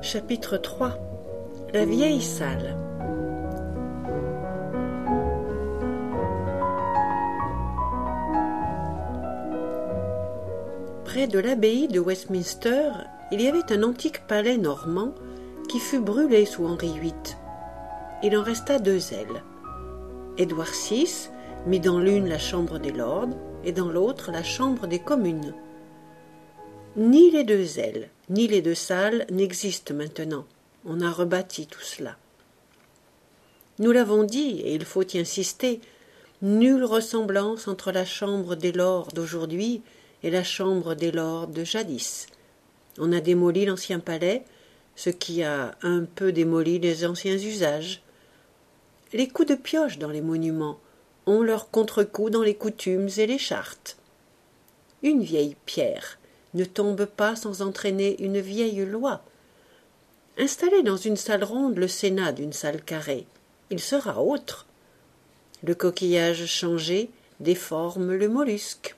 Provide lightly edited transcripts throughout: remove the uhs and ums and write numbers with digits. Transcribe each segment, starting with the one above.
Chapitre 3. La vieille salle. Près de l'abbaye de Westminster, il y avait un antique palais normand qui fut brûlé sous Henri VIII. Il en resta 2 ailes. Édouard VI mit dans l'une la chambre des lords et dans l'autre la chambre des communes. Ni les 2 ailes, ni les 2 salles n'existent maintenant. On a rebâti tout cela. Nous l'avons dit, et il faut y insister, nulle ressemblance entre la chambre des lords d'aujourd'hui et la chambre des lords de jadis. On a démoli l'ancien palais, ce qui a un peu démoli les anciens usages. Les coups de pioche dans les monuments ont leurs contre-coups dans les coutumes et les chartes. Une vieille pierre ne tombe pas sans entraîner une vieille loi. Installez dans une salle ronde le Sénat d'une salle carrée, il sera autre. Le coquillage changé déforme le mollusque.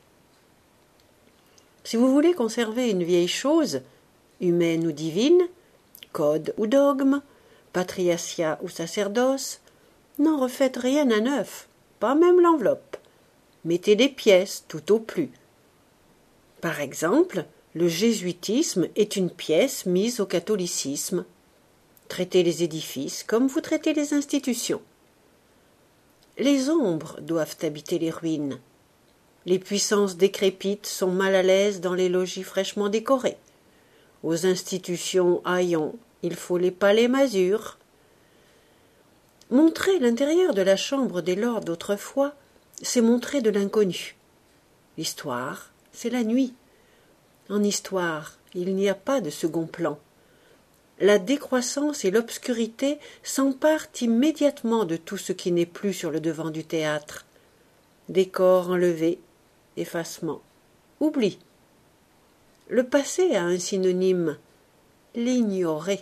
Si vous voulez conserver une vieille chose, humaine ou divine, code ou dogme, patriacia ou sacerdoce, n'en refaites rien à neuf, pas même l'enveloppe. Mettez des pièces tout au plus. Par exemple, le jésuitisme est une pièce mise au catholicisme. Traitez les édifices comme vous traitez les institutions. Les ombres doivent habiter les ruines. Les puissances décrépites sont mal à l'aise dans les logis fraîchement décorés. Aux institutions haillons, il faut les palais masures. Montrer l'intérieur de la chambre des lords d'autrefois, c'est montrer de l'inconnu. L'histoire, c'est la nuit. En histoire, il n'y a pas de second plan. La décroissance et l'obscurité s'emparent immédiatement de tout ce qui n'est plus sur le devant du théâtre. Décor enlevé, effacement, oubli. Le passé a un synonyme, l'ignorer.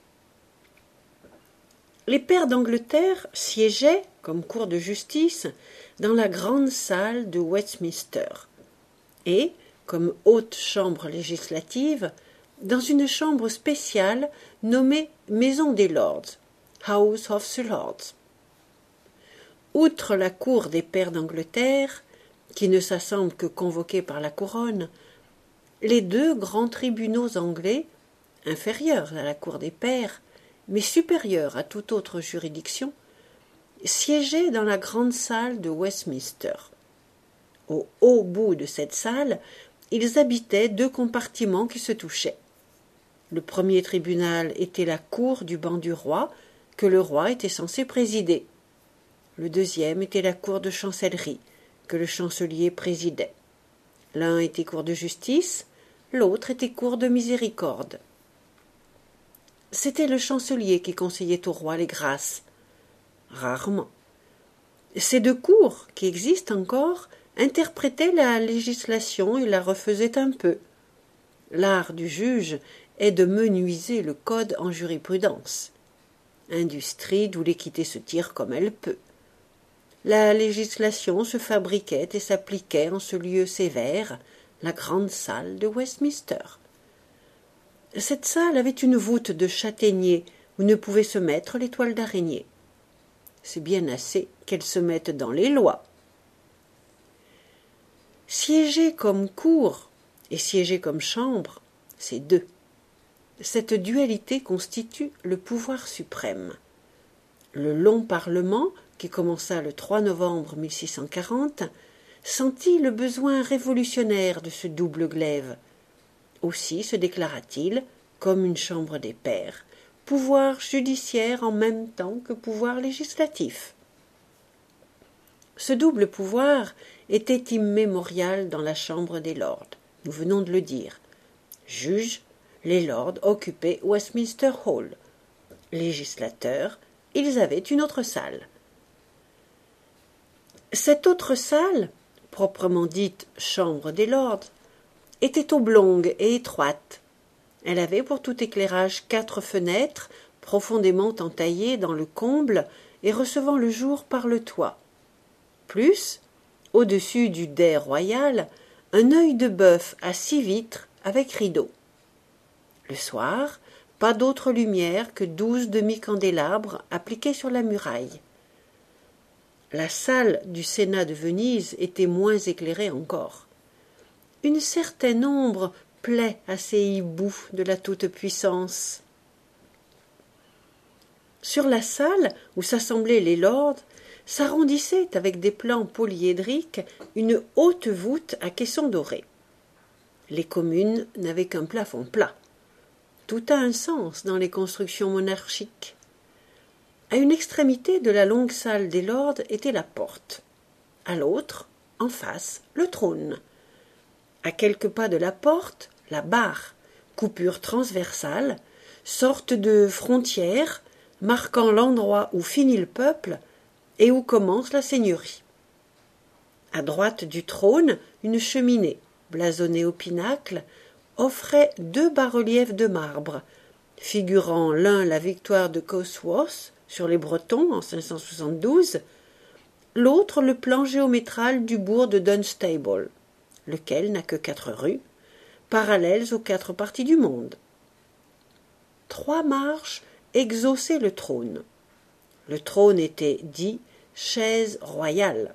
Les pairs d'Angleterre siégeaient, comme cour de justice, dans la grande salle de Westminster et, comme haute chambre législative, dans une chambre spéciale nommée Maison des Lords, House of the Lords. Outre la cour des pairs d'Angleterre, qui ne s'assemble que convoquée par la couronne, les 2 grands tribunaux anglais, inférieurs à la cour des pairs, mais supérieurs à toute autre juridiction, siégeaient dans la grande salle de Westminster. Au haut bout de cette salle, ils habitaient 2 compartiments qui se touchaient. Le premier tribunal était la cour du banc du roi, que le roi était censé présider. Le deuxième était la cour de chancellerie, que le chancelier présidait. L'un était cour de justice, l'autre était cour de miséricorde. C'était le chancelier qui conseillait au roi les grâces. Rarement. Ces 2 cours, qui existent encore, interprétaient la législation et la refaisaient un peu. L'art du juge est de menuiser le code en jurisprudence. Industrie d'où l'équité se tire comme elle peut. La législation se fabriquait et s'appliquait en ce lieu sévère, la grande salle de Westminster. Cette salle avait une voûte de châtaignier où ne pouvaient se mettre les toiles d'araignée. C'est bien assez qu'elles se mettent dans les lois. Siéger comme cour et siéger comme chambre, c'est 2. Cette dualité constitue le pouvoir suprême. Le long parlement, qui commença le 3 novembre 1640, sentit le besoin révolutionnaire de ce double glaive. Aussi se déclara-t-il, comme une chambre des pairs, pouvoir judiciaire en même temps que pouvoir législatif. Ce double pouvoir était immémorial dans la chambre des lords, nous venons de le dire. Juges, les lords occupaient Westminster Hall. Législateurs, ils avaient une autre salle. Cette autre salle, proprement dite chambre des lords, était oblongue et étroite. Elle avait pour tout éclairage 4 fenêtres profondément entaillées dans le comble et recevant le jour par le toit. Plus, au-dessus du dais royal, un œil de bœuf à 6 vitres avec rideaux. Le soir, pas d'autre lumière que 12 demi-candélabres appliqués sur la muraille. La salle du Sénat de Venise était moins éclairée encore. Une certaine ombre plaît à ces hiboux de la toute-puissance. Sur la salle où s'assemblaient les lords s'arrondissait avec des plans polyédriques une haute voûte à caissons dorés. Les communes n'avaient qu'un plafond plat. Tout a un sens dans les constructions monarchiques. À une extrémité de la longue salle des lords était la porte. À l'autre, en face, le trône. À quelques pas de la porte, la barre, coupure transversale, sorte de frontière marquant l'endroit où finit le peuple et où commence la seigneurie. À droite du trône, une cheminée, blasonnée au pinacle, offrait 2 bas-reliefs de marbre, figurant l'un la victoire de Cosworth sur les Bretons en 572, l'autre le plan géométral du bourg de Dunstable, lequel n'a que 4 rues, parallèles aux 4 parties du monde. 3 marches exhaussaient le trône. Le trône était dit chaise royale.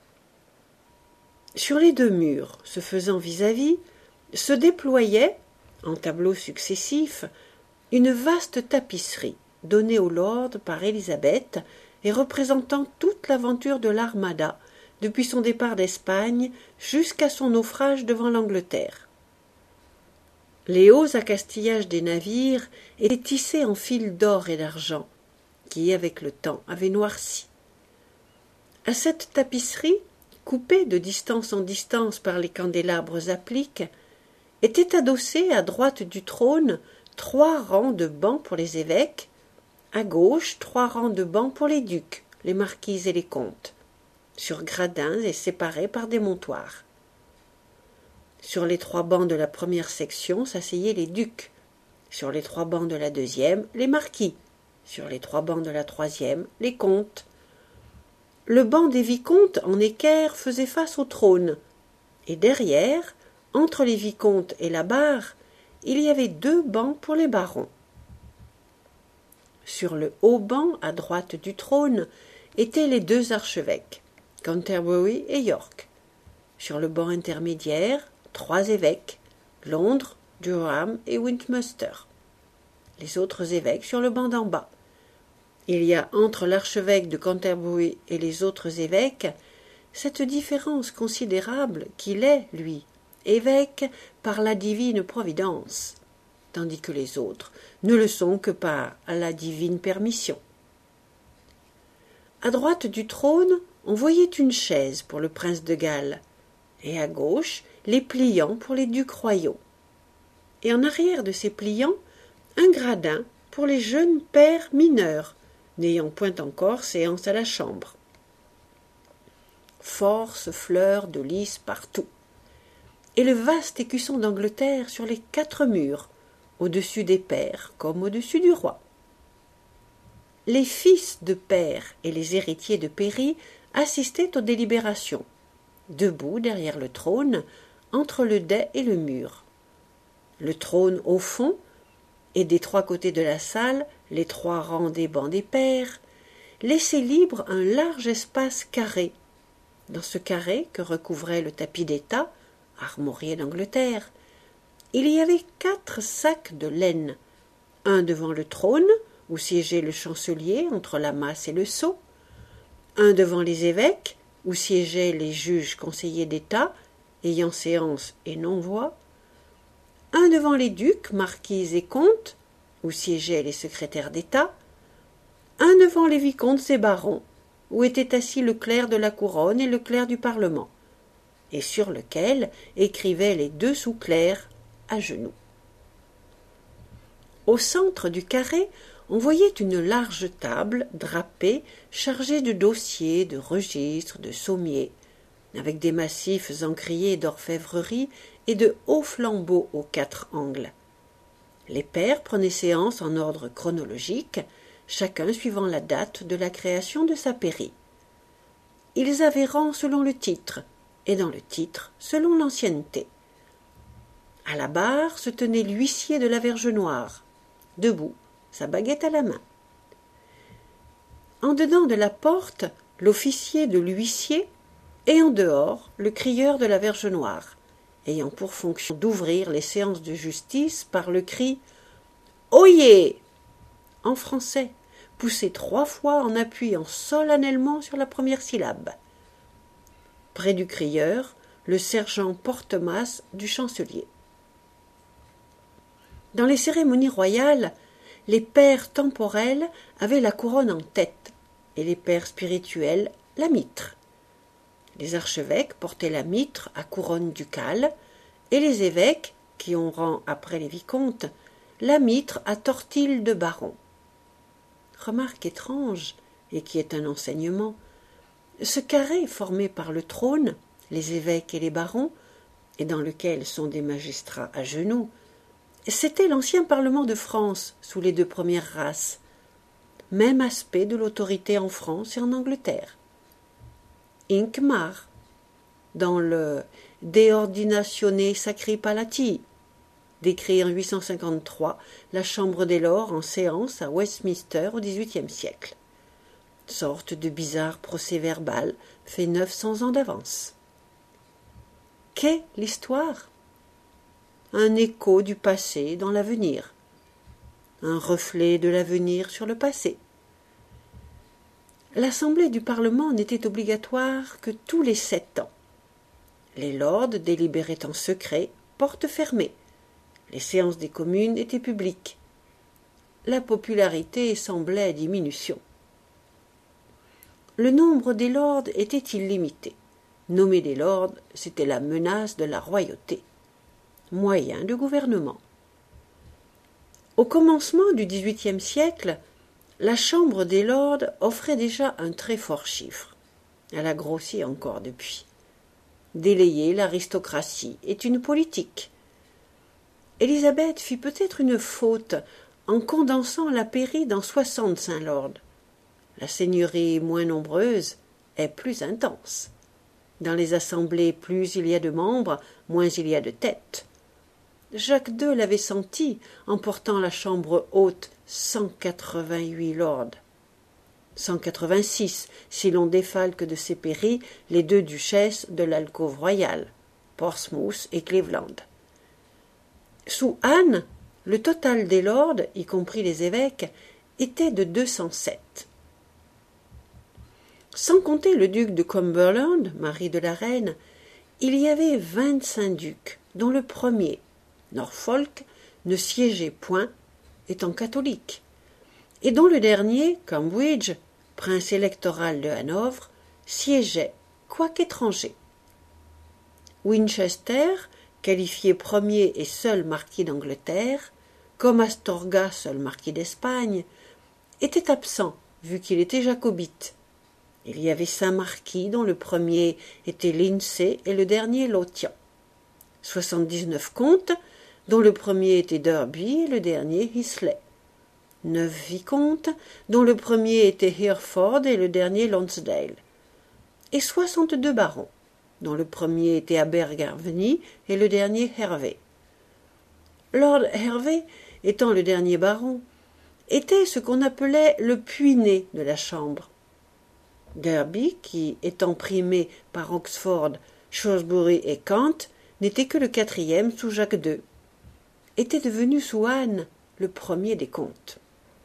Sur les 2 murs, se faisant vis-à-vis, se déployait, en tableaux successifs, une vaste tapisserie donnée aux lords par Élisabeth et représentant toute l'aventure de l'Armada depuis son départ d'Espagne jusqu'à son naufrage devant l'Angleterre. Les hauts accastillages des navires étaient tissés en fils d'or et d'argent, qui, avec le temps, avaient noirci. À cette tapisserie, coupée de distance en distance par les candélabres appliques, étaient adossés à droite du trône 3 rangs de bancs pour les évêques, à gauche 3 rangs de bancs pour les ducs, les marquises et les comtes, sur gradins et séparés par des montoirs. Sur les 3 bancs de la première section s'asseyaient les ducs, sur les 3 bancs de la deuxième, les marquis, sur les 3 bancs de la troisième, les comtes. Le banc des vicomtes en équerre faisait face au trône, et derrière, entre les vicomtes et la barre, il y avait 2 bancs pour les barons. Sur le haut banc, à droite du trône, étaient les 2 archevêques, Canterbury et York. Sur le banc intermédiaire, 3 évêques, Londres, Durham et Westminster. Les autres évêques sur le banc d'en bas. Il y a entre l'archevêque de Canterbury et les autres évêques cette différence considérable qu'il est, lui, évêque par la divine providence, tandis que les autres ne le sont que par la divine permission. À droite du trône, on voyait une chaise pour le prince de Galles, et à gauche, les pliants pour les ducs royaux. Et en arrière de ces pliants, un gradin pour les jeunes pairs mineurs, n'ayant point encore séance à la chambre. Force fleurs de lys partout. Et le vaste écusson d'Angleterre sur les 4 murs, au-dessus des pairs comme au-dessus du roi. Les fils de pairs et les héritiers de pairie assistaient aux délibérations, debout derrière le trône, entre le dais et le mur. Le trône au fond, et des 3 côtés de la salle, les 3 rangs des bancs des pairs, laissaient libre un large espace carré. Dans ce carré que recouvrait le tapis d'état, armorié d'Angleterre, il y avait 4 sacs de laine, un devant le trône, où siégeait le chancelier entre la masse et le sceau, un devant les évêques, où siégeaient les juges conseillers d'État, ayant séance et non-voix, un devant les ducs, marquises et comtes, où siégeaient les secrétaires d'État, un devant les vicomtes et barons, où étaient assis le clerc de la couronne et le clerc du Parlement, et sur lequel écrivaient les 2 sous-clercs à genoux. Au centre du carré, on voyait une large table drapée, chargée de dossiers, de registres, de sommiers, avec des massifs encriers d'orfèvrerie et de hauts flambeaux aux 4 angles. Les pairs prenaient séance en ordre chronologique, chacun suivant la date de la création de sa pairie. Ils avaient rang selon le titre, et dans le titre selon l'ancienneté. À la barre se tenait l'huissier de la Verge Noire, debout, sa baguette à la main. En dedans de la porte, l'officier de l'huissier, et en dehors, le crieur de la Verge Noire, ayant pour fonction d'ouvrir les séances de justice par le cri « Oyez !» en français, poussé 3 fois en appuyant solennellement sur la première syllabe. Près du crieur, le sergent porte-masse du chancelier. Dans les cérémonies royales, les pères temporels avaient la couronne en tête et les pères spirituels la mitre. Les archevêques portaient la mitre à couronne ducale et les évêques, qui ont rang après les vicomtes, la mitre à tortille de baron. Remarque étrange, et qui est un enseignement, ce carré formé par le trône, les évêques et les barons, et dans lequel sont des magistrats à genoux, c'était l'ancien Parlement de France sous les 2 premières races, même aspect de l'autorité en France et en Angleterre. Hincmar, dans le De Ordinatione Sacri Palatii, décrit en 853 la Chambre des Lords en séance à Westminster au XVIIIe siècle. Sorte de bizarre procès-verbal fait 900 ans d'avance. Qu'est l'histoire ? Un écho du passé dans l'avenir, un reflet de l'avenir sur le passé. L'Assemblée du Parlement n'était obligatoire que tous les 7 ans. Les lords délibéraient en secret, porte fermée. Les séances des communes étaient publiques. La popularité semblait à diminution. Le nombre des lords était illimité. Nommer des lords, c'était la menace de la royauté. Moyen de gouvernement. Au commencement du XVIIIe siècle, la Chambre des lords offrait déjà un très fort chiffre. Elle a grossi encore depuis. Délayer l'aristocratie est une politique. Élisabeth fit peut-être une faute en condensant la pairie dans 65 lords. La seigneurie moins nombreuse est plus intense. Dans les assemblées, plus il y a de membres, moins il y a de têtes. Jacques II l'avait senti en portant la chambre haute 188 lords. 186 si l'on défalque de ces pairies les 2 duchesses de l'alcôve royale, Portsmouth et Cleveland. Sous Anne, le total des lords, y compris les évêques, était de 207. Sans compter le duc de Cumberland, mari de la reine, il y avait 25 ducs, dont le premier, Norfolk, ne siégeait point, étant catholique, et dont le dernier, Cambridge, prince électoral de Hanovre, siégeait, quoique étranger. Winchester, qualifié premier et seul marquis d'Angleterre, comme Astorga, seul marquis d'Espagne, était absent, vu qu'il était jacobite. Il y avait 5 marquis, dont le premier était Lindsay et le dernier Lothian. 79 comtes, dont le premier était Derby et le dernier Islay. 9 vicomtes, dont le premier était Hereford et le dernier Lonsdale. Et 62 barons, dont le premier était Abergavenny et le dernier Hervey. Lord Hervey, étant le dernier baron, était ce qu'on appelait le puîné de la Chambre. Derby, qui, étant primé par Oxford, Shrewsbury et Kent, n'était que le 4e sous Jacques II, était devenu sous Anne le premier des comtes.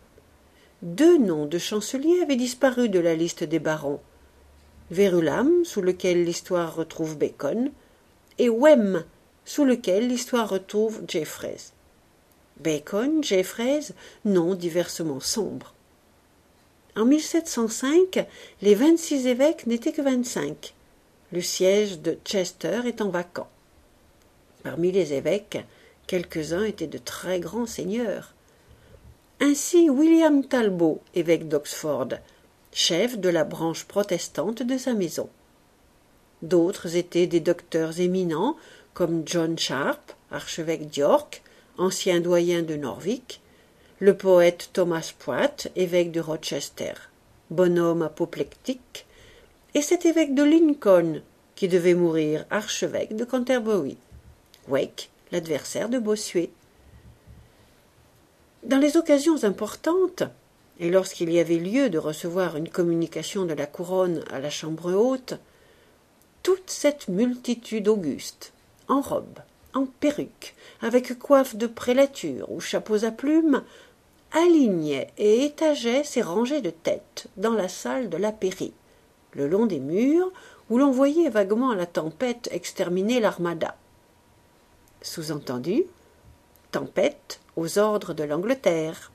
2 noms de chanceliers avaient disparu de la liste des barons, Verulam, sous lequel l'histoire retrouve Bacon, et Wem, sous lequel l'histoire retrouve Jeffreys. Bacon, Jeffreys, noms diversement sombres. En 1705, les 26 évêques n'étaient que 25, le siège de Chester étant vacant. Parmi les évêques, quelques-uns étaient de très grands seigneurs. Ainsi William Talbot, évêque d'Oxford, chef de la branche protestante de sa maison. D'autres étaient des docteurs éminents, comme John Sharp, archevêque d'York, ancien doyen de Norwich, le poète Thomas Poit, évêque de Rochester, bonhomme apoplectique, et cet évêque de Lincoln, qui devait mourir archevêque de Canterbury, Wake, l'adversaire de Bossuet. Dans les occasions importantes, et lorsqu'il y avait lieu de recevoir une communication de la couronne à la chambre haute, toute cette multitude auguste, en robe, en perruque, avec coiffe de prélature ou chapeaux à plumes, alignait et étageait ses rangées de têtes dans la salle de la pairie, le long des murs où l'on voyait vaguement la tempête exterminer l'armada. Sous-entendu, tempête aux ordres de l'Angleterre.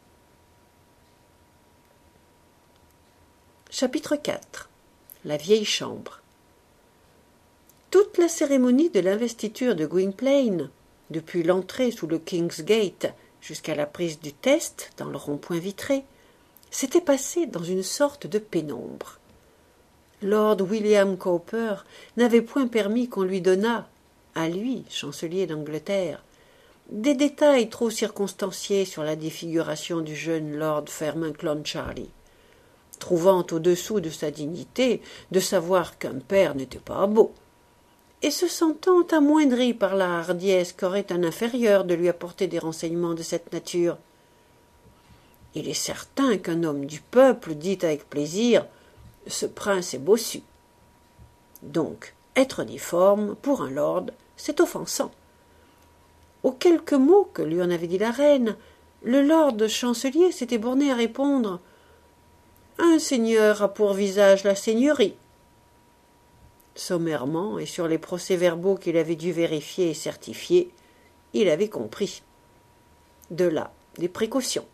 Chapitre 4. La vieille chambre. Toute la cérémonie de l'investiture de Gwynplaine, depuis l'entrée sous le King's Gate jusqu'à la prise du test dans le rond-point vitré, s'était passée dans une sorte de pénombre. Lord William Cowper n'avait point permis qu'on lui donnât, à lui, chancelier d'Angleterre, des détails trop circonstanciés sur la défiguration du jeune Lord Fermain Clancharlie, trouvant au-dessous de sa dignité de savoir qu'un père n'était pas beau, et se sentant amoindri par la hardiesse qu'aurait un inférieur de lui apporter des renseignements de cette nature. Il est certain qu'un homme du peuple dit avec plaisir « Ce prince est bossu ». Donc, être difforme, pour un lord, c'est offensant. Aux quelques mots que lui en avait dit la reine, le lord chancelier s'était borné à répondre « Un seigneur a pour visage la seigneurie ». Sommairement, et sur les procès-verbaux qu'il avait dû vérifier et certifier, il avait compris. De là, des précautions.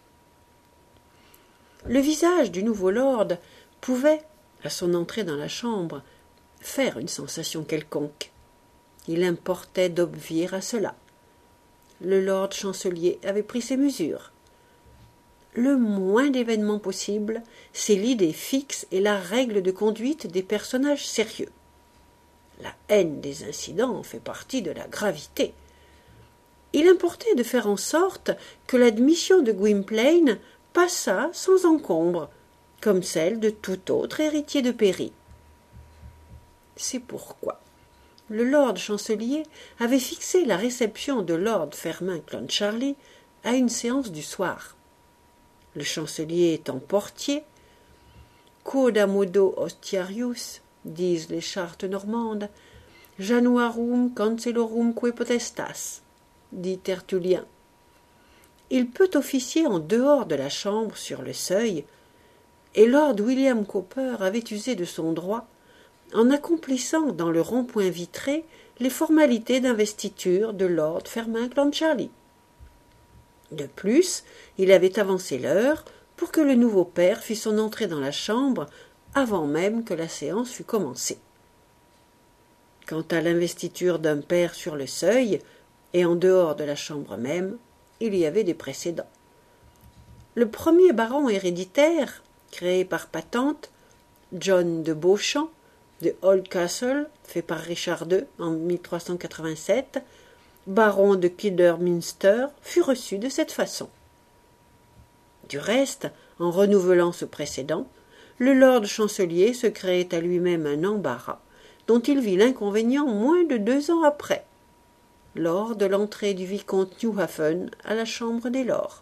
Le visage du nouveau lord pouvait, à son entrée dans la chambre, faire une sensation quelconque. Il importait d'obvier à cela. Le lord chancelier avait pris ses mesures. Le moins d'événements possible, c'est l'idée fixe et la règle de conduite des personnages sérieux. La haine des incidents fait partie de la gravité. Il importait de faire en sorte que l'admission de Gwynplaine passât sans encombre, comme celle de tout autre héritier de Pairie. C'est pourquoi le lord chancelier avait fixé la réception de lord Fermain Clancharlie à une séance du soir. Le chancelier étant portier, quodamodo hostiarius, disent les chartes normandes, januarum cancelorumque potestas, dit Tertullien. Il peut officier en dehors de la chambre sur le seuil, et lord William Cowper avait usé de son droit en accomplissant dans le rond-point vitré les formalités d'investiture de lord Fermain Clancharlie. De plus, il avait avancé l'heure pour que le nouveau père fît son entrée dans la chambre avant même que la séance fût commencée. Quant à l'investiture d'un père sur le seuil et en dehors de la chambre même, il y avait des précédents. Le premier baron héréditaire, créé par patente, John de Beauchamp, de Oldcastle, fait par Richard II en 1387, baron de Kidderminster, fut reçu de cette façon. Du reste, en renouvelant ce précédent, le lord chancelier se créait à lui-même un embarras dont il vit l'inconvénient moins de 2 ans après, lors de l'entrée du vicomte Newhaven à la chambre des lords.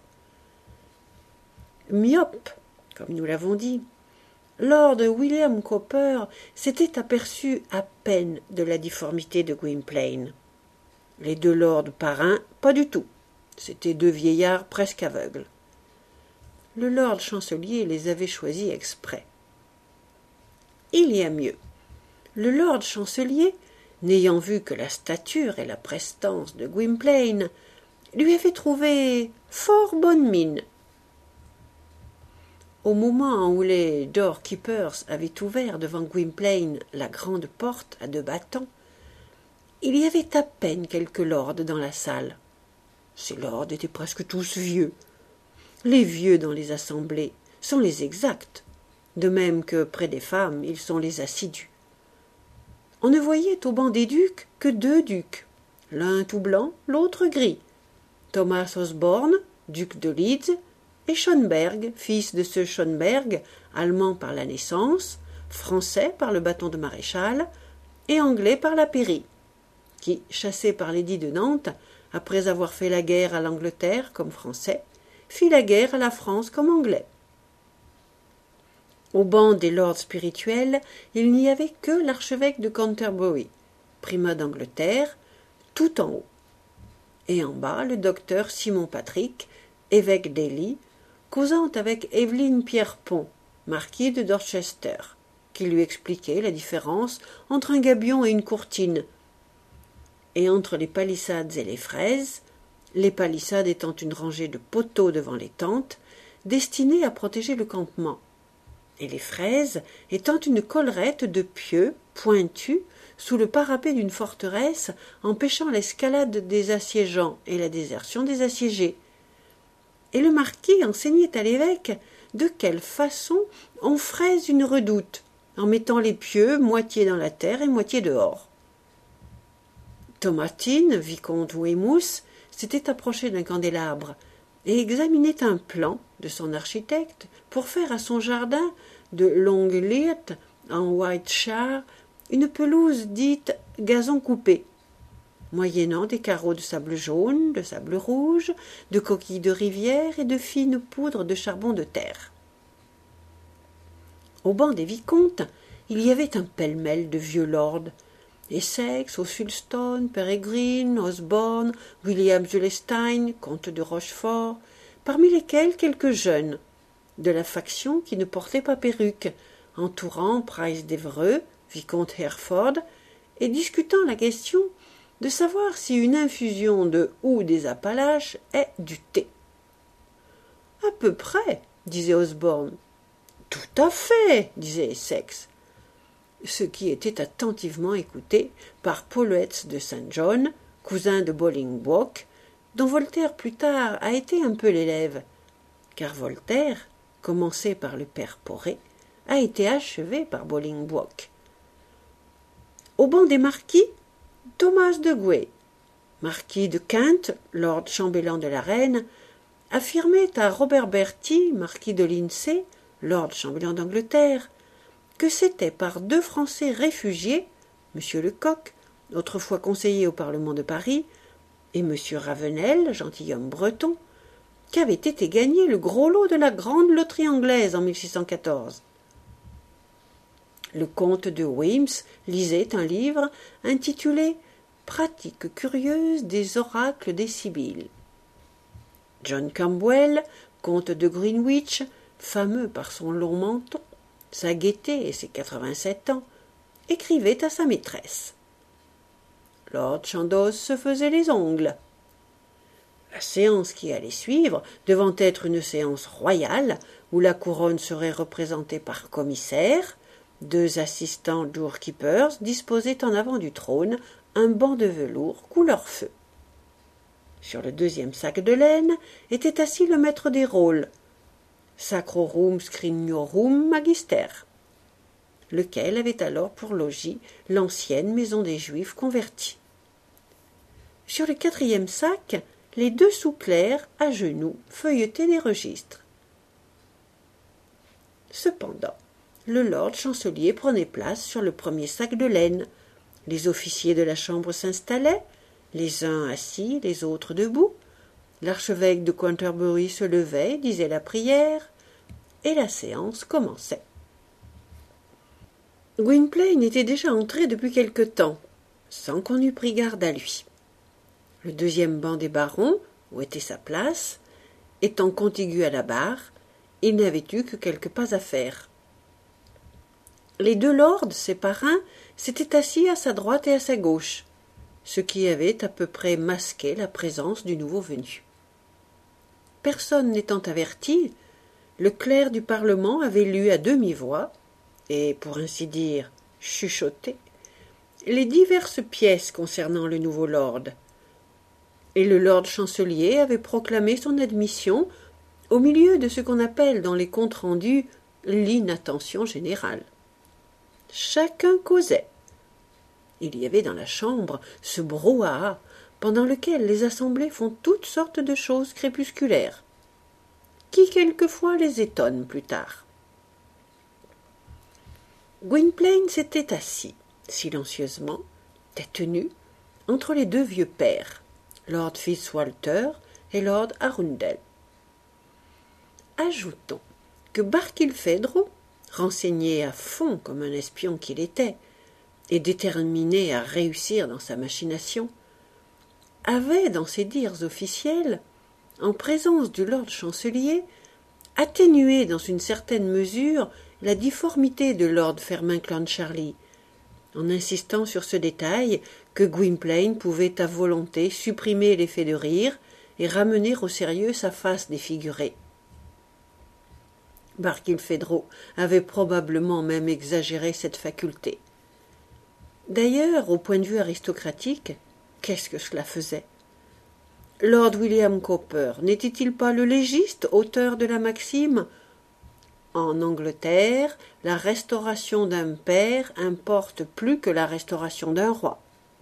Myope, comme nous l'avons dit, lord William Cowper s'était aperçu à peine de la difformité de Gwynplaine. Les 2 lords parrains, pas du tout. C'étaient 2 vieillards presque aveugles. Le lord chancelier les avait choisis exprès. Il y a mieux. Le lord chancelier, n'ayant vu que la stature et la prestance de Gwynplaine, lui avait trouvé fort bonne mine. Au moment où les doorkeepers avaient ouvert devant Gwynplaine la grande porte à 2 battants, il y avait à peine quelques lords dans la salle. Ces lords étaient presque tous vieux. Les vieux dans les assemblées sont les exacts, de même que près des femmes ils sont les assidus. On ne voyait au banc des ducs que 2 ducs, l'un tout blanc, l'autre gris, Thomas Osborne, duc de Leeds, et Schönberg, fils de ce Schönberg, allemand par la naissance, français par le bâton de maréchal, et anglais par la pairie, qui, chassé par l'édit de Nantes, après avoir fait la guerre à l'Angleterre comme Français, fit la guerre à la France comme Anglais. Au banc des lords spirituels, il n'y avait que l'archevêque de Canterbury, primat d'Angleterre, tout en haut. Et en bas, le docteur Simon Patrick, évêque d'Ely, causant avec Évelyne Pierrepont, marquis de Dorchester, qui lui expliquait la différence entre un gabion et une courtine. Et entre les palissades et les fraises, les palissades étant une rangée de poteaux devant les tentes, destinés à protéger le campement, et les fraises étant une collerette de pieux pointus sous le parapet d'une forteresse, empêchant l'escalade des assiégeants et la désertion des assiégés. Et le marquis enseignait à l'évêque de quelle façon on fraise une redoute, en mettant les pieux moitié dans la terre et moitié dehors. Thomasine, vicomte Weymouth, s'était approché d'un candélabre et examinait un plan de son architecte pour faire à son jardin de Longleat, en Wiltshire, une pelouse dite gazon coupé, moyennant des carreaux de sable jaune, de sable rouge, de coquilles de rivière et de fine poudre de charbon de terre. Au banc des vicomtes, il y avait un pêle-mêle de vieux lords, Essex, Ossulstone, Peregrine, Osborne, William Zulestein, comte de Rochefort, parmi lesquels quelques jeunes, de la faction qui ne portait pas perruque, entourant Price d'Evreux, vicomte Hereford, et discutant la question de savoir si une infusion de houx des Appalaches est du thé. « À peu près, disait Osborne. « Tout à fait, disait Essex. » Ce qui était attentivement écouté par Pauletz de Saint John, cousin de Bolingbroke, dont Voltaire plus tard a été un peu l'élève, car Voltaire, commencé par le père Poré, a été achevé par Bolingbroke. Au banc des marquis, Thomas de Gué, marquis de Kent, lord chambellan de la reine, affirmait à Robert Bertie, marquis de Lindsay, lord chambellan d'Angleterre, que c'était par deux Français réfugiés, M. Lecoq, autrefois conseiller au Parlement de Paris, et M. Ravenel, gentilhomme breton, qu'avait été gagné le gros lot de la grande loterie anglaise en 1614. Le comte de Wemyss lisait un livre intitulé « Pratique curieuse des oracles des Sibylles ». John Campbell, comte de Greenwich, fameux par son long menton, sa gaieté et ses 87 ans, écrivait à sa maîtresse. Lord Chandos se faisait les ongles. La séance qui allait suivre, devant être une séance royale, où la couronne serait représentée par commissaire, deux assistants doorkeepers disposaient en avant du trône un banc de velours couleur feu. Sur le deuxième sac de laine était assis le maître des rôles, Sacrorum Scriptorum Magister, lequel avait alors pour logis l'ancienne maison des Juifs convertis. Sur le quatrième sac, les deux sous-clercs, à genoux, feuilletaient des registres. Cependant, le lord chancelier prenait place sur le premier sac de laine, les officiers de la chambre s'installaient, les uns assis, les autres debout, l'archevêque de Canterbury se levait, disait la prière, et la séance commençait. Gwynplaine était déjà entré depuis quelque temps, sans qu'on eût pris garde à lui. Le deuxième banc des barons, où était sa place, étant contigu à la barre, il n'avait eu que quelques pas à faire. Les deux lords, ses parrains, s'étaient assis à sa droite et à sa gauche, ce qui avait à peu près masqué la présence du nouveau venu. Personne n'étant averti, le clerc du Parlement avait lu à demi-voix, et, pour ainsi dire, chuchoté, les diverses pièces concernant le nouveau lord, et le lord chancelier avait proclamé son admission au milieu de ce qu'on appelle dans les comptes rendus l'inattention générale. Chacun causait. Il y avait dans la chambre ce brouhaha pendant lequel les assemblées font toutes sortes de choses crépusculaires, qui quelquefois les étonnent plus tard. Gwynplaine s'était assis, silencieusement, tête nue, entre les deux vieux pères, Lord Fitzwalter et Lord Arundel. Ajoutons que Barkilphedro, renseigné à fond comme un espion qu'il était, et déterminé à réussir dans sa machination, avait, dans ses dires officiels, en présence du lord chancelier, atténué dans une certaine mesure la difformité de lord Fermain Clancharlie, en insistant sur ce détail que Gwynplaine pouvait à volonté supprimer l'effet de rire et ramener au sérieux sa face défigurée. Barkilphedro avait probablement même exagéré cette faculté. D'ailleurs, au point de vue aristocratique, qu'est-ce que cela faisait? Lord William Cowper n'était-il pas le légiste, auteur de la maxime « En Angleterre, la restauration d'un père importe plus que la restauration d'un roi ».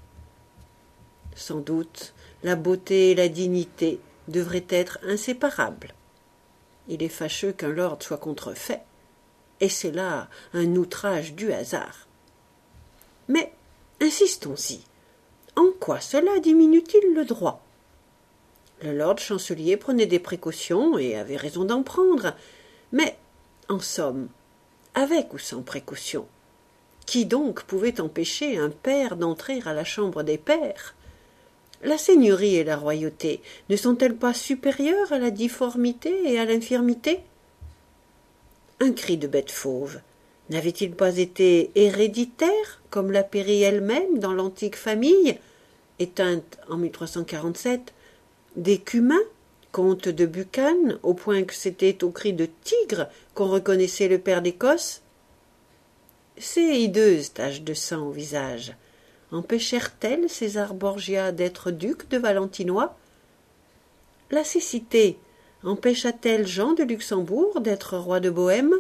Sans doute, la beauté et la dignité devraient être inséparables. Il est fâcheux qu'un lord soit contrefait, et c'est là un outrage du hasard. Mais insistons-y. En quoi cela diminue-t-il le droit? Le lord chancelier prenait des précautions et avait raison d'en prendre, mais, en somme, avec ou sans précaution, qui donc pouvait empêcher un père d'entrer à la chambre des pairs? La seigneurie et la royauté ne sont-elles pas supérieures à la difformité et à l'infirmité? Un cri de bête fauve n'avait-il pas été héréditaire, comme la pairie elle-même dans l'antique famille, éteinte en 1347, des Cumin, comte de Buchan, au point que c'était au cri de tigre qu'on reconnaissait le père d'Écosse? Ces hideuses taches de sang au visage empêchèrent-elles César Borgia d'être duc de Valentinois? La cécité empêcha-t-elle Jean de Luxembourg d'être roi de Bohême?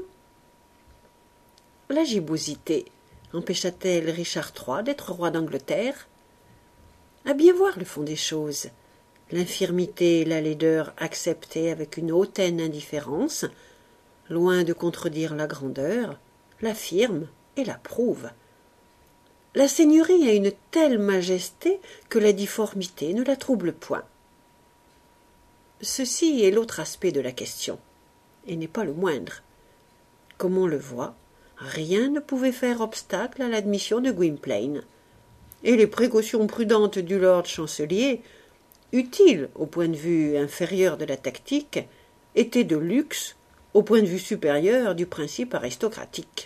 La gibbosité empêcha-t-elle Richard III d'être roi d'Angleterre? À bien voir le fond des choses, l'infirmité et la laideur acceptées avec une hautaine indifférence, loin de contredire la grandeur, l'affirment et l'approuvent. La seigneurie a une telle majesté que la difformité ne la trouble point. Ceci est l'autre aspect de la question, et n'est pas le moindre. Comme on le voit, rien ne pouvait faire obstacle à l'admission de Gwynplaine, et les précautions prudentes du lord chancelier, utiles au point de vue inférieur de la tactique, étaient de luxe au point de vue supérieur du principe aristocratique.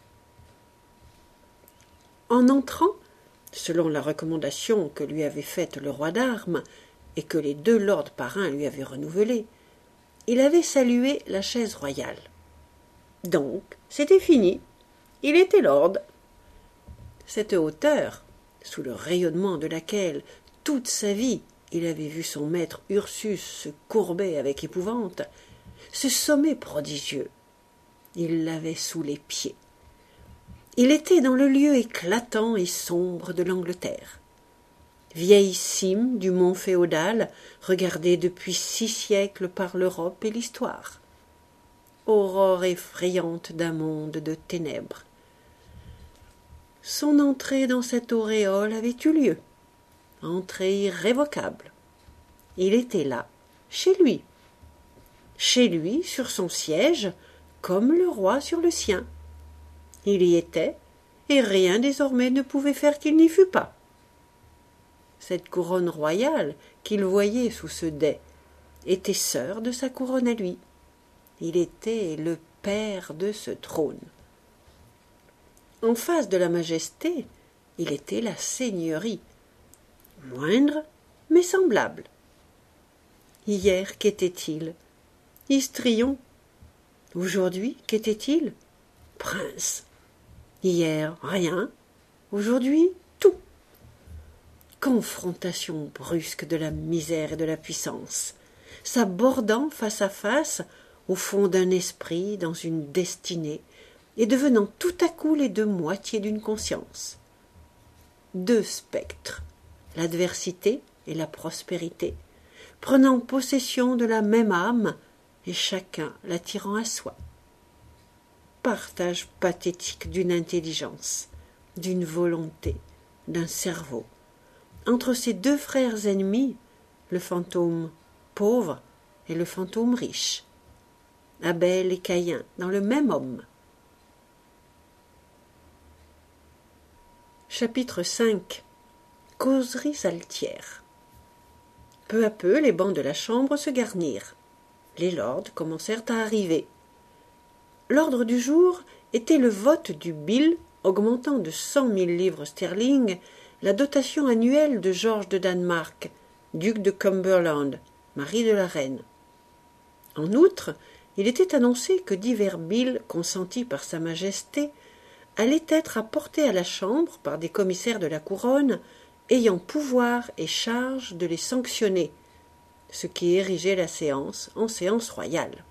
En entrant, selon la recommandation que lui avait faite le roi d'armes et que les deux lords parrains lui avaient renouvelée, il avait salué la chaise royale. Donc, c'était fini. Il était lord. Cette hauteur, sous le rayonnement de laquelle, toute sa vie, il avait vu son maître Ursus se courber avec épouvante, ce sommet prodigieux, il l'avait sous les pieds. Il était dans le lieu éclatant et sombre de l'Angleterre. Vieille cime du mont féodal, regardée depuis 6 siècles par l'Europe et l'histoire. Aurore effrayante d'un monde de ténèbres. Son entrée dans cette auréole avait eu lieu. Entrée irrévocable. Il était là, chez lui. Chez lui, sur son siège, comme le roi sur le sien. Il y était, et rien désormais ne pouvait faire qu'il n'y fût pas. Cette couronne royale qu'il voyait sous ce dais était sœur de sa couronne à lui. Il était le père de ce trône. En face de la majesté, il était la seigneurie, moindre mais semblable. Hier, qu'était-il? Histrion. Aujourd'hui, qu'était-il? Prince. Hier, rien. Aujourd'hui, tout. Confrontation brusque de la misère et de la puissance, s'abordant face à face au fond d'un esprit dans une destinée et devenant tout à coup les deux moitiés d'une conscience. Deux spectres, l'adversité et la prospérité, prenant possession de la même âme et chacun l'attirant à soi. Partage pathétique d'une intelligence, d'une volonté, d'un cerveau, entre ces deux frères ennemis le fantôme pauvre et le fantôme riche, Abel et Caïn dans le même homme. Chapitre 5. Causeries altières. Peu à peu, les bancs de la chambre se garnirent. Les lords commencèrent à arriver. L'ordre du jour était le vote du bill augmentant de 100 000 livres sterling la dotation annuelle de Georges de Danemark, duc de Cumberland, mari de la reine. En outre, il était annoncé que divers bills consentis par Sa Majesté allaient être apportés à la Chambre par des commissaires de la couronne ayant pouvoir et charge de les sanctionner, ce qui érigeait la séance en séance royale.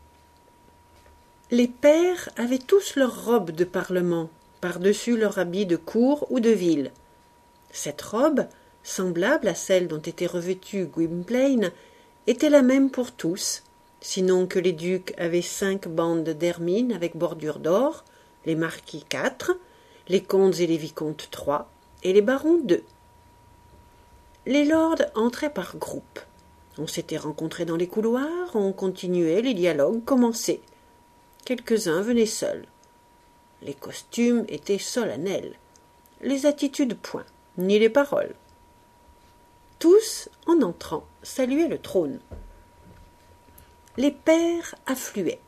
Les pairs avaient tous leur robe de parlement, par-dessus leur habit de cour ou de ville. Cette robe, semblable à celle dont était revêtue Gwynplaine, était la même pour tous, sinon que les ducs avaient 5 bandes d'hermine avec bordure d'or, les marquis 4, les comtes et les vicomtes 3, et les barons 2. Les lords entraient par groupes. On s'était rencontrés dans les couloirs, on continuait, les dialogues commençaient. Quelques-uns venaient seuls. Les costumes étaient solennels, les attitudes point, ni les paroles. Tous, en entrant, saluaient le trône. Les pairs affluaient.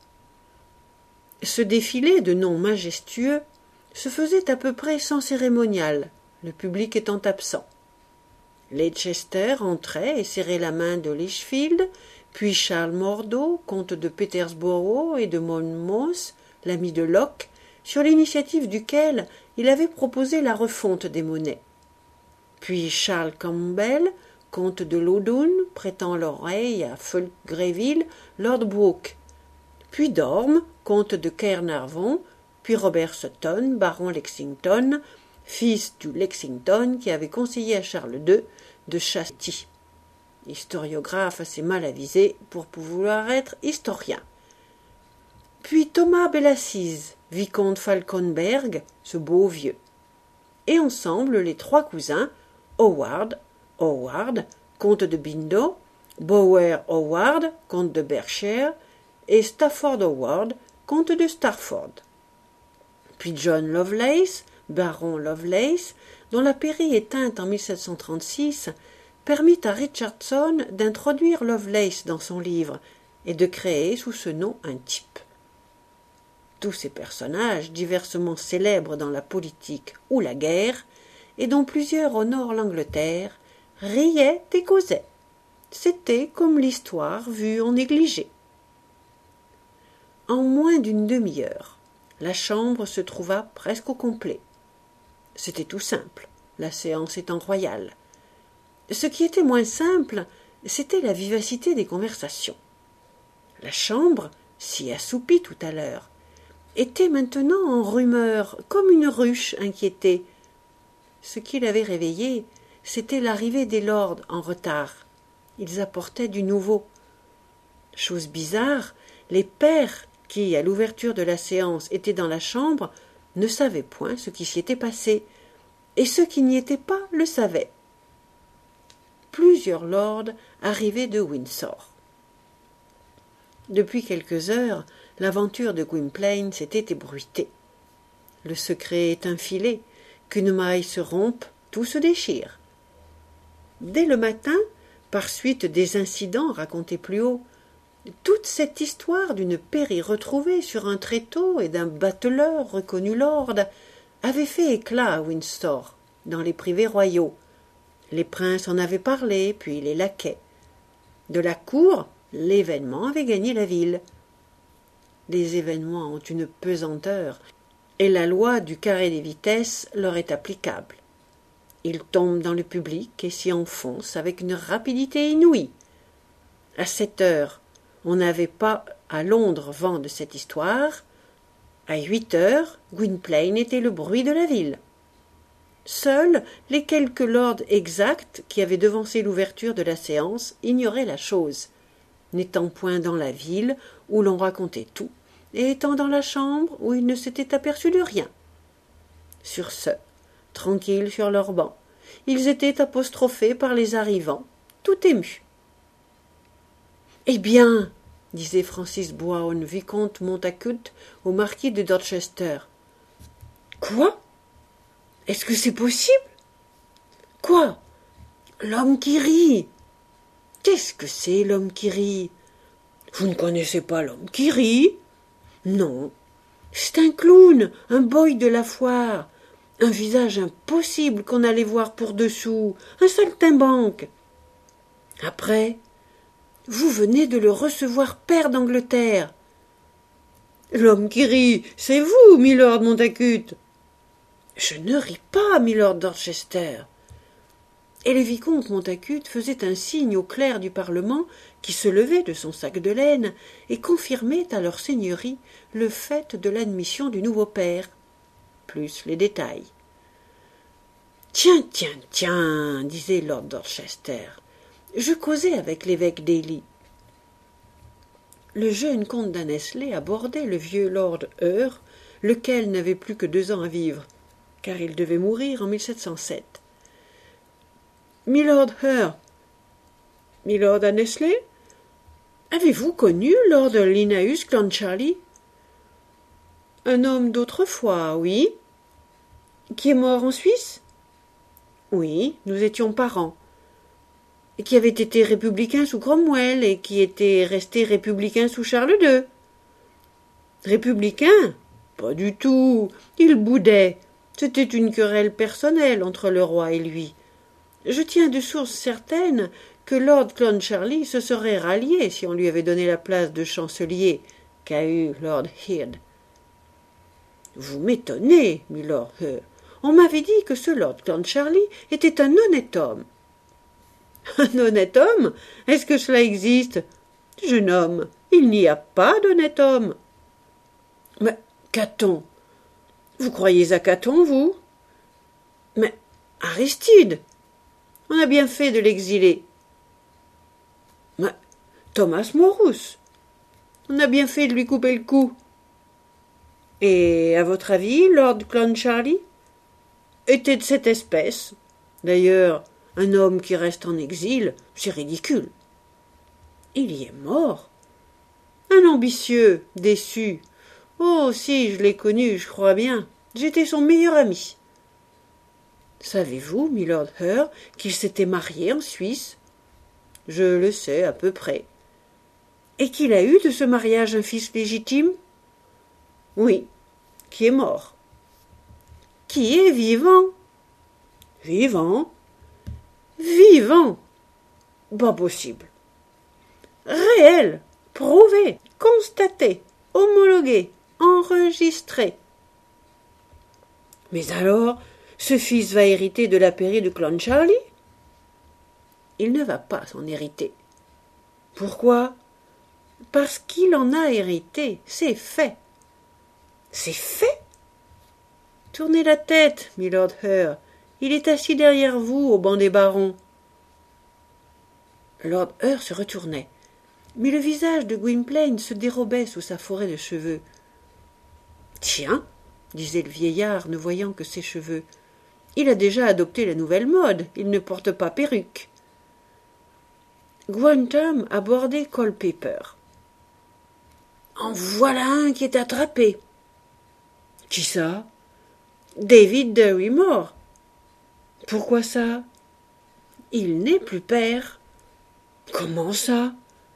Ce défilé de noms majestueux se faisait à peu près sans cérémonial, le public étant absent. Leicester entrait et serrait la main de Lichfield, puis Charles Mordeau, comte de Petersborough et de Monmouth, l'ami de Locke, sur l'initiative duquel il avait proposé la refonte des monnaies. Puis Charles Campbell, comte de Loudun, prêtant l'oreille à Fulk Greville, Lord Brooke. Puis Dorme, comte de Caernarvon, puis Robert Sutton, baron Lexington, fils du Lexington qui avait conseillé à Charles II de chasser. Historiographe assez mal avisé pour pouvoir être historien. Puis Thomas Bellassise, vicomte Falconberg, ce beau vieux. Et ensemble les 3 cousins, Howard, comte de Bindow, Bower Howard, comte de Berkshire, et Stafford Howard, comte de Starford. Puis John Lovelace, baron Lovelace, dont la pairie éteinte en 1736 permit à Richardson d'introduire Lovelace dans son livre et de créer sous ce nom un type. Tous ces personnages, diversement célèbres dans la politique ou la guerre, et dont plusieurs honorent l'Angleterre, riaient et causaient. C'était comme l'histoire vue en négligé. En moins d'une demi-heure, la chambre se trouva presque au complet. C'était tout simple, la séance étant royale. Ce qui était moins simple, c'était la vivacité des conversations. La chambre, si assoupie tout à l'heure, était maintenant en rumeur, comme une ruche inquiétée. Ce qui l'avait réveillée, c'était l'arrivée des lords en retard. Ils apportaient du nouveau. Chose bizarre, les pairs qui, à l'ouverture de la séance, étaient dans la chambre, ne savaient point ce qui s'y était passé, et ceux qui n'y étaient pas le savaient. Plusieurs lords arrivaient de Windsor. Depuis quelques heures, l'aventure de Gwynplaine s'était ébruitée. Le secret est un filet, qu'une maille se rompe, tout se déchire. Dès le matin, par suite des incidents racontés plus haut, toute cette histoire d'une pairie retrouvée sur un tréteau et d'un bateleur reconnu lord avait fait éclat à Windsor, dans les privés royaux. Les princes en avaient parlé, puis les laquais. De la cour, l'événement avait gagné la ville. Les événements ont une pesanteur, et la loi du carré des vitesses leur est applicable. Ils tombent dans le public et s'y enfoncent avec une rapidité inouïe. À 7 heures, on n'avait pas à Londres vent de cette histoire. À 8 heures, Gwynplaine était le bruit de la ville. Seuls les quelques lords exacts qui avaient devancé l'ouverture de la séance ignoraient la chose, n'étant point dans la ville où l'on racontait tout, et étant dans la chambre où ils ne s'étaient aperçus de rien. Sur ce, tranquilles sur leurs bancs, ils étaient apostrophés par les arrivants, tout émus. Eh bien, disait Francis Browne, vicomte Montacute, au marquis de Dorchester. Quoi? Est-ce que c'est possible? Quoi? L'homme qui rit. Qu'est-ce que c'est, l'homme qui rit? Vous ne connaissez pas l'homme qui rit? Non. C'est un clown, un boy de la foire, un visage impossible qu'on allait voir pour dessous, un saltimbanque. Après, vous venez de le recevoir pair d'Angleterre. L'homme qui rit, c'est vous, milord Montacute. Je ne ris pas, milord Dorchester. Et le vicomte Montacute faisait un signe aux clercs du Parlement qui se levait de son sac de laine et confirmait à leur seigneurie le fait de l'admission du nouveau père, plus les détails. Tiens, tiens, tiens, disait lord Dorchester, je causais avec l'évêque d'Ely. Le jeune comte d'Annesley abordait le vieux lord Eure, lequel n'avait plus que 2 ans à vivre, car il devait mourir en 1707. Milord Eure, milord Annesley, avez-vous connu lord Linnaeus Clancharlie? Un homme d'autrefois, oui. Qui est mort en Suisse? Oui, nous étions parents. Et qui avait été républicain sous Cromwell et qui était resté républicain sous Charles II. Républicain? Pas du tout. Il boudait. C'était une querelle personnelle entre le roi et lui. Je tiens de sources certaines que lord Clancharlie se serait rallié si on lui avait donné la place de chancelier qu'a eu lord Heard. Vous m'étonnez, milord Heard. On m'avait dit que ce lord Clancharlie était un honnête homme. Un honnête homme? Est-ce que cela existe? Jeune homme, il n'y a pas d'honnête homme. Mais Caton, vous croyez à Caton, vous? Mais Aristide, on a bien fait de l'exiler. Mais Thomas Morus, on a bien fait de lui couper le cou. Et, à votre avis, lord Clancharlie était de cette espèce. D'ailleurs, un homme qui reste en exil, c'est ridicule. Il y est mort. Un ambitieux, déçu. Oh, si, je l'ai connu, je crois bien. J'étais son meilleur ami. Savez-vous, milord Eure, qu'il s'était marié en Suisse? Je le sais à peu près. Et qu'il a eu de ce mariage un fils légitime? Oui, qui est mort. Qui est vivant? Vivant? Vivant! Pas possible. Réel, prouvé, constaté, homologué, enregistré. Mais alors, ce fils va hériter de la pairie de Clancharlie? Il ne va pas s'en hériter. Pourquoi? Parce qu'il en a hérité, c'est fait. C'est fait? Tournez la tête, milord Eure. Il est assis derrière vous, au banc des barons. Lord Eure se retournait, mais le visage de Gwynplaine se dérobait sous sa forêt de cheveux. Tiens, disait le vieillard, ne voyant que ses cheveux, il a déjà adopté la nouvelle mode, il ne porte pas perruque. Grantham abordait Culpeper. En voilà un qui est attrapé. Qui ça? David Derrymore. Pourquoi ça? Il n'est plus père. Comment ça?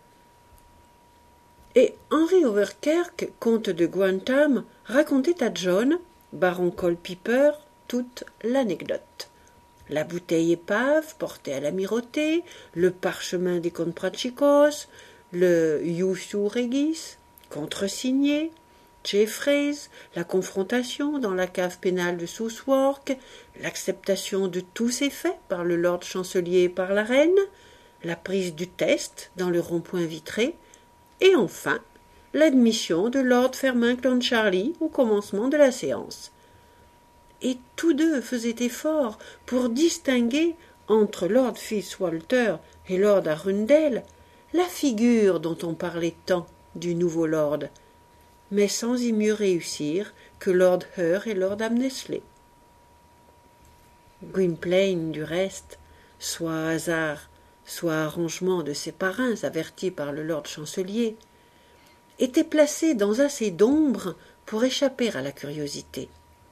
Et Henry Overkirk, comte de Grantham, racontait à John, baron Culpeper, toute l'anecdote. La bouteille épave portée à l'amirauté, le parchemin des comtes Pratchikos, le Iussu Regis, contresigné, Jeffreys, la confrontation dans la cave pénale de Southwark, l'acceptation de tous ces faits par le lord chancelier et par la reine, la prise du test dans le rond-point vitré, et enfin l'admission de lord Fermain Clancharlie au commencement de la séance. Et tous deux faisaient effort pour distinguer entre lord Fitzwalter et lord Arundel la figure dont on parlait tant du nouveau lord, mais sans y mieux réussir que lord Eure et lord Annesley. Gwynplaine, du reste, soit hasard, soit arrangement de ses parrains avertis par le lord chancelier, était placé dans assez d'ombre pour échapper à la curiosité.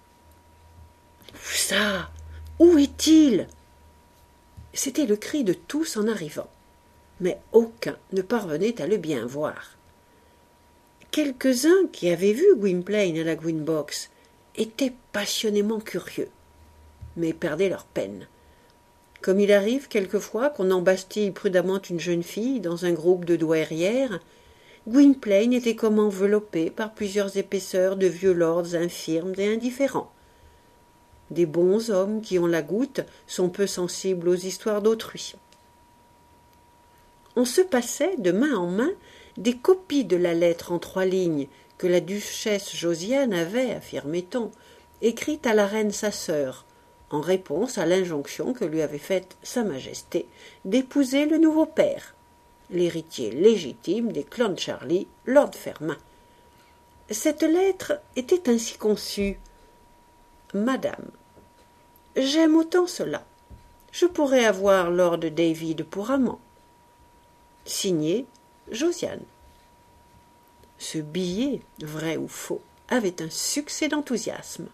« Ça, où est-il » C'était le cri de tous en arrivant, mais aucun ne parvenait à le bien voir. Quelques-uns qui avaient vu Gwynplaine à la Green-Box étaient passionnément curieux, mais perdaient leur peine. Comme il arrive quelquefois qu'on embastille prudemment une jeune fille dans un groupe de douairières, Gwynplaine était comme enveloppé par plusieurs épaisseurs de vieux lords infirmes et indifférents. Des bons hommes qui ont la goutte sont peu sensibles aux histoires d'autrui. On se passait de main en main des copies de la lettre en 3 lignes que la duchesse Josiane avait, affirmait-on, écrite à la reine sa sœur, en réponse à l'injonction que lui avait faite Sa Majesté d'épouser le nouveau père, l'héritier légitime des Clancharlie, Lord Fermain. Cette lettre était ainsi conçue. « Madame, j'aime autant cela. Je pourrais avoir Lord David pour amant. » Signé Josiane. Ce billet, vrai ou faux, avait un succès d'enthousiasme.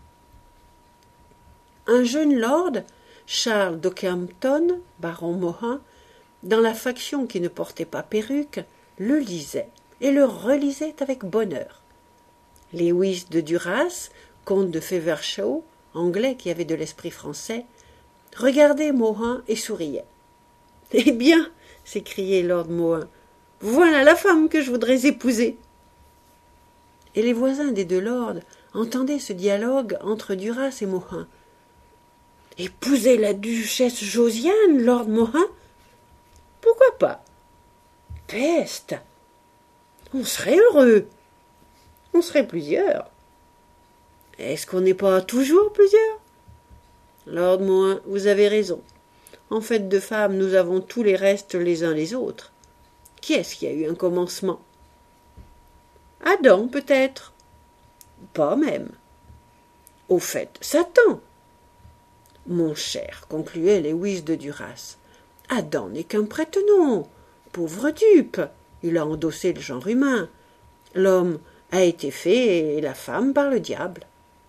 Un jeune lord, Charles d'Okehampton, baron Mohun, dans la faction qui ne portait pas perruque, le lisait et le relisait avec bonheur. Lewis de Duras, comte de Feversham, anglais qui avait de l'esprit français, regardait Mohun et souriait. « Eh bien, s'écriait lord Mohun, voilà la femme que je voudrais épouser. » Et les voisins des deux lords entendaient ce dialogue entre Duras et Mohun. « Épouser la duchesse Josiane, lord Mohun ? Pourquoi pas ? Peste ! On serait heureux. On serait plusieurs. Est-ce qu'on n'est pas toujours plusieurs ? Lord Mohun, vous avez raison. En fait de femmes, nous avons tous les restes les uns les autres. Qui est-ce qui a eu un commencement ? Adam, peut-être. Pas même. Au fait, Satan. Mon cher, concluait Lewis de Duras, Adam n'est qu'un prête-nom. Pauvre dupe, il a endossé le genre humain. L'homme a été fait et la femme par le diable.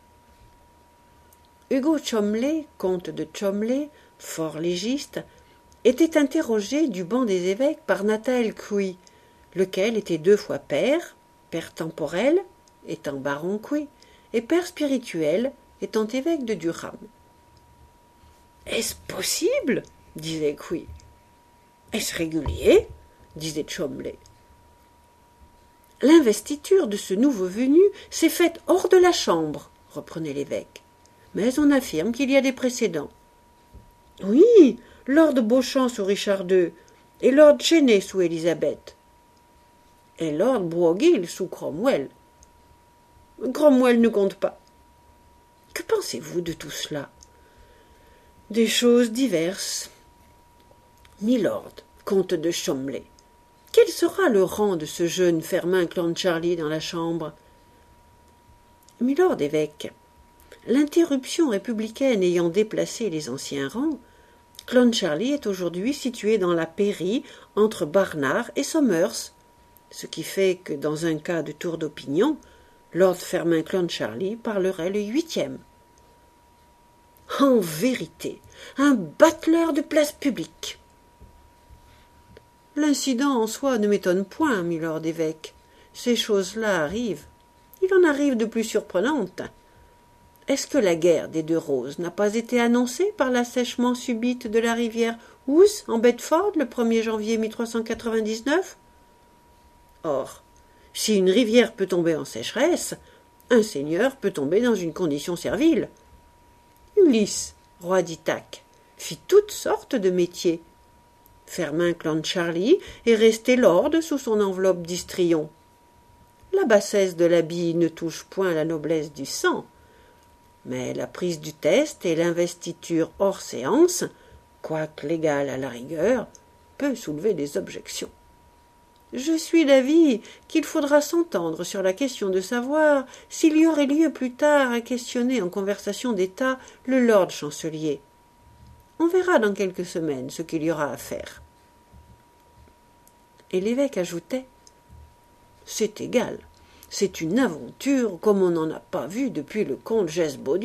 Hugo Cholmeley, comte de Cholmeley, fort légiste, était interrogé du banc des évêques par Nathanael Quay, lequel était 2 fois père temporel, étant baron Quay, et père spirituel, étant évêque de Durham. « Est-ce possible ?» disait Quay. « Est-ce régulier ?» disait Cholmeley. « L'investiture de ce nouveau venu s'est faite hors de la chambre, » reprenait l'évêque. « Mais on affirme qu'il y a des précédents. »« Oui, Lord Beauchamp sous Richard II, et Lord Cheney sous Élisabeth. » Et Lord Broghill sous Cromwell. Cromwell ne compte pas. Que pensez-vous de tout cela ? Des choses diverses. Milord, comte de Cholmeley, quel sera le rang de ce jeune Fermain Clancharlie dans la chambre ? Milord évêque, l'interruption républicaine ayant déplacé les anciens rangs, Clancharlie est aujourd'hui situé dans la pairie entre Barnard et Somers, ce qui fait que, dans un cas de tour d'opinion, Lord Fermain Clancharlie parlerait le 8e. En vérité, un battleur de place publique. L'incident en soi ne m'étonne point, milord évêque. Ces choses-là arrivent. Il en arrive de plus surprenantes. Est-ce que la guerre des 2 roses n'a pas été annoncée par l'assèchement subite de la rivière Ouse en Bedford le 1er janvier 1399 ? Or, si une rivière peut tomber en sécheresse, un seigneur peut tomber dans une condition servile. Ulysse, roi d'Ithaque, fit toutes sortes de métiers. Fermain Clancharlie est resté lord sous son enveloppe d'histrion. La bassesse de l'habit ne touche point la noblesse du sang, mais la prise du test et l'investiture hors séance, quoique légale à la rigueur, peut soulever des objections. Je suis d'avis qu'il faudra s'entendre sur la question de savoir s'il y aurait lieu plus tard à questionner en conversation d'État le lord chancelier. On verra dans quelques semaines ce qu'il y aura à faire. Et l'évêque ajoutait « C'est égal, c'est une aventure comme on n'en a pas vu depuis le comte Gesbodus. »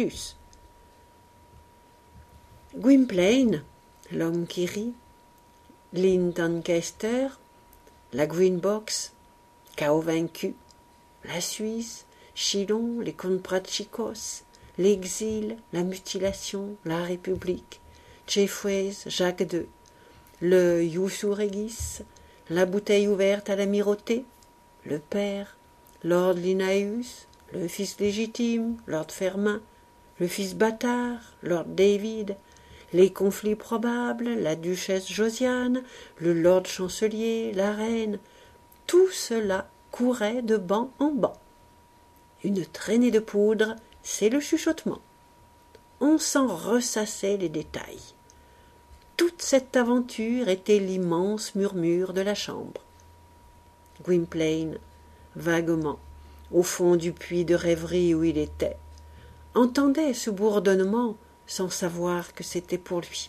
Gwynplaine, l'homme qui rit, Lynn Doncaster, la Green Box, Chaos vaincu, la Suisse, Chilon, les Comprachicos, l'exil, la mutilation, la République, Jeffreys, Jacques II, le Iussu Regis, la bouteille ouverte à l'amirauté, le père, Lord Linnaeus, le fils légitime, Lord Fermain, le fils bâtard, Lord David, les conflits probables, la duchesse Josiane, le lord chancelier, la reine, tout cela courait de banc en banc. Une traînée de poudre, c'est le chuchotement. On s'en ressassait les détails. Toute cette aventure était l'immense murmure de la chambre. Gwynplaine, vaguement, au fond du puits de rêverie où il était, entendait ce bourdonnement sans savoir que c'était pour lui.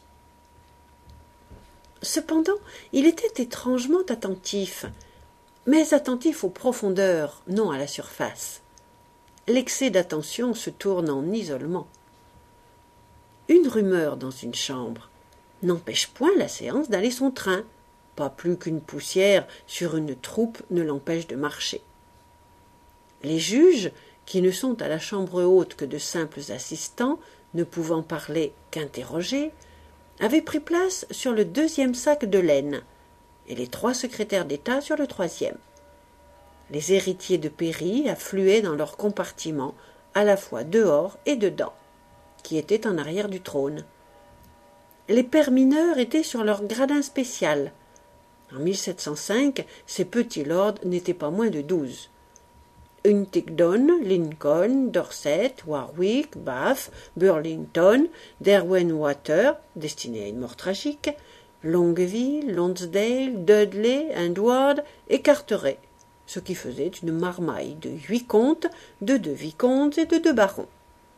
Cependant, il était étrangement attentif, mais attentif aux profondeurs, non à la surface. L'excès d'attention se tourne en isolement. Une rumeur dans une chambre n'empêche point la séance d'aller son train, pas plus qu'une poussière sur une troupe ne l'empêche de marcher. Les juges, qui ne sont à la chambre haute que de simples assistants, ne pouvant parler qu'interroger, avaient pris place sur le 2e sac de laine, et les 3 secrétaires d'État sur le 3e. Les héritiers de Péry affluaient dans leur compartiment, à la fois dehors et dedans, qui était en arrière du trône. Les pères mineurs étaient sur leur gradin spécial. En 1705, ces petits lords n'étaient pas moins de 12. Huntingdon, Lincoln, Dorset, Warwick, Bath, Burlington, Derwentwater, destiné à une mort tragique, Longueville, Lonsdale, Dudley, Edward et Carteret, ce qui faisait une marmaille de 8 comtes, de 2 vicomtes et de 2 barons.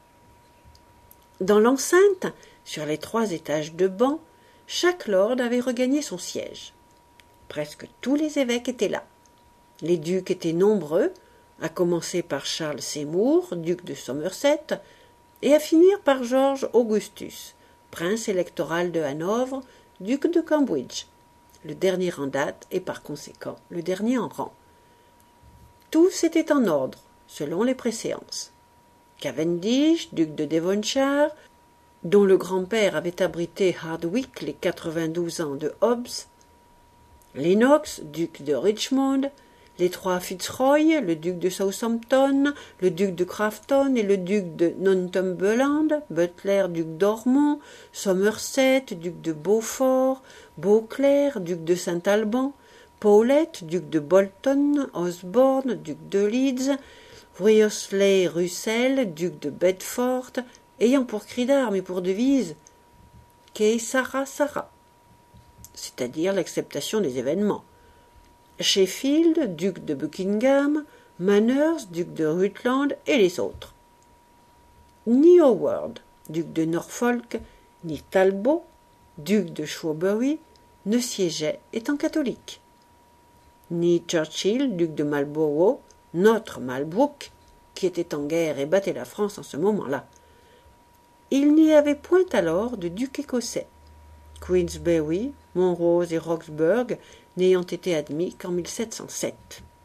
Dans l'enceinte, sur les 3 étages de bancs, chaque lord avait regagné son siège. Presque tous les évêques étaient là. Les ducs étaient nombreux, à commencer par Charles Seymour, duc de Somerset, et à finir par George Augustus, prince électoral de Hanovre, duc de Cambridge, le dernier en date et par conséquent le dernier en rang. Tous étaient en ordre, selon les préséances. Cavendish, duc de Devonshire, dont le grand-père avait abrité Hardwicke les 92 ans de Hobbes, Lennox, duc de Richmond, les 3 Fitzroy, le duc de Southampton, le duc de Grafton et le duc de Northumberland, Butler, duc d'Ormont, Somerset, duc de Beaufort, Beauclerc, duc de Saint-Alban, Paulet, duc de Bolton, Osborne, duc de Leeds, Wriothesley Russell, duc de Bedford, ayant pour cri d'armes et pour devise « Que Sarah Sarah », c'est-à-dire l'acceptation des événements. Sheffield, duc de Buckingham, Manners, duc de Rutland et les autres. Ni Howard, duc de Norfolk, ni Talbot, duc de Shrewsbury, ne siégeaient étant catholiques. Ni Churchill, duc de Marlborough, notre Malbrook, qui était en guerre et battait la France en ce moment-là. Il n'y avait point alors de duc écossais. Queensberry, Montrose et Roxburgh n'ayant été admis qu'en 1707.